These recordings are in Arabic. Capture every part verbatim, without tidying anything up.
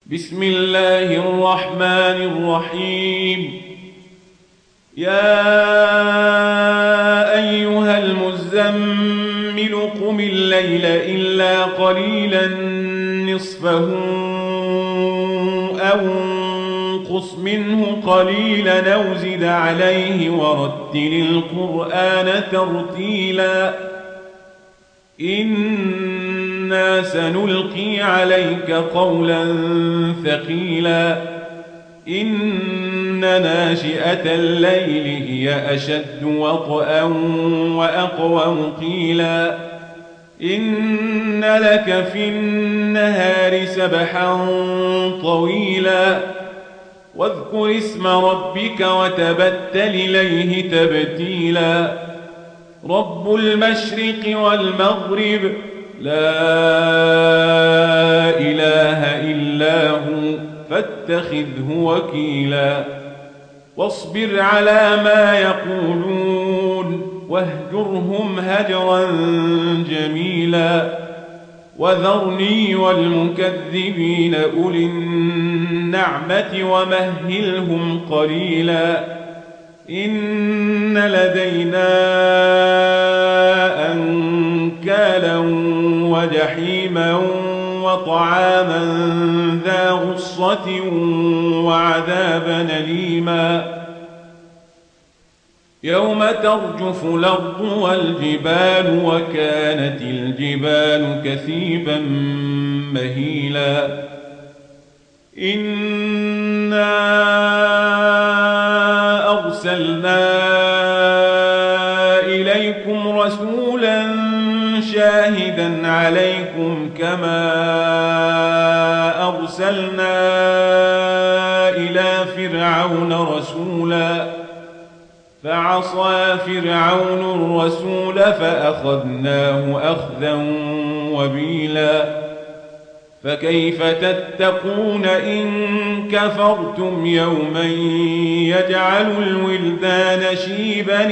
بسم الله الرحمن الرحيم. يا أيها المزمل قم الليل إلا قليلا نصفه أو انقص منه قليلا أو زد عليه ورتل القرآن ترتيلا إنا سنلقي عليك قولا ثقيلا إن ناشئة الليل هي أشد وطئا وأقوم قيلا إن لك في النهار سبحا طويلا واذكر اسم ربك وتبتل إليه تبتيلا رب المشرق والمغرب لا إله إلا هو فاتخذه وكيلا واصبر على ما يقولون واهجرهم هجرا جميلا وذرني والمكذبين أولي النعمة ومهلهم قليلا إن لدينا أنكالا وجحيما وطعاما ذا غصة وعذابا أليما يوم ترجف الأرض والجبال وكانت الجبال كثيبا مهيلا إنا أرسلنا إليكم رسولا شاهدا عليكم كما أرسلنا إلى فرعون رسولا فعصى فرعون الرسول فأخذناه أخذا وبيلا فكيف تتقون إن كفرتم يوما يجعل الولدان شيبا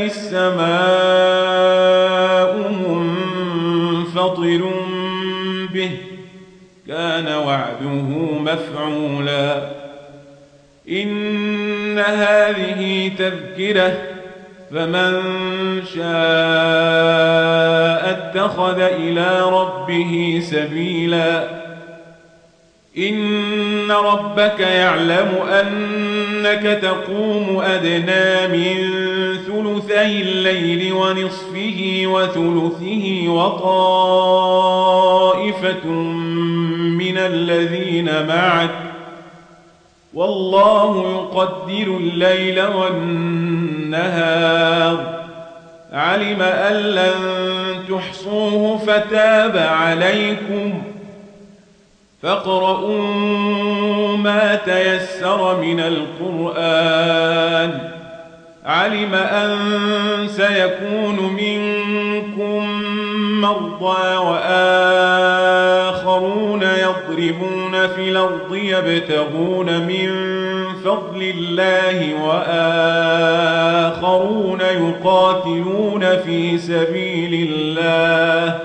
السماء منفطر به كان وعده مفعولا إن هذه تذكرة فمن شاء اتخذ إلى ربه سبيلا إن ربك يعلم أنك تقوم أدنى من ثلثي الليل ونصفه وثلثه وطائفة من الذين معك والله يقدر الليل والنهار علم أن لن تحصوه فتاب عليكم فاقرؤوا ما تيسر من القرآن علم أن سيكون منكم مرضى وآخرون يضربون في الأرض يبتغون من فضل الله وآخرون يقاتلون في سبيل الله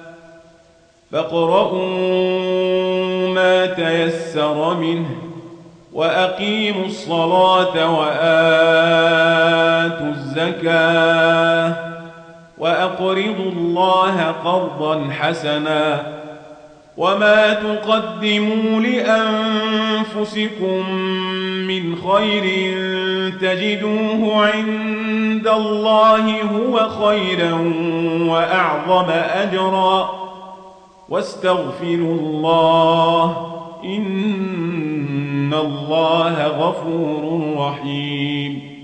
فاقرؤوا ما تيسر منه وأقيموا الصلاة وآتوا الزكاة وأقرضوا الله قرضا حسنا وما تقدموا لأنفسكم من خير تجدوه عند الله هو خيرا وأعظم أجرا واستغفروا الله إن الله غفور رحيم.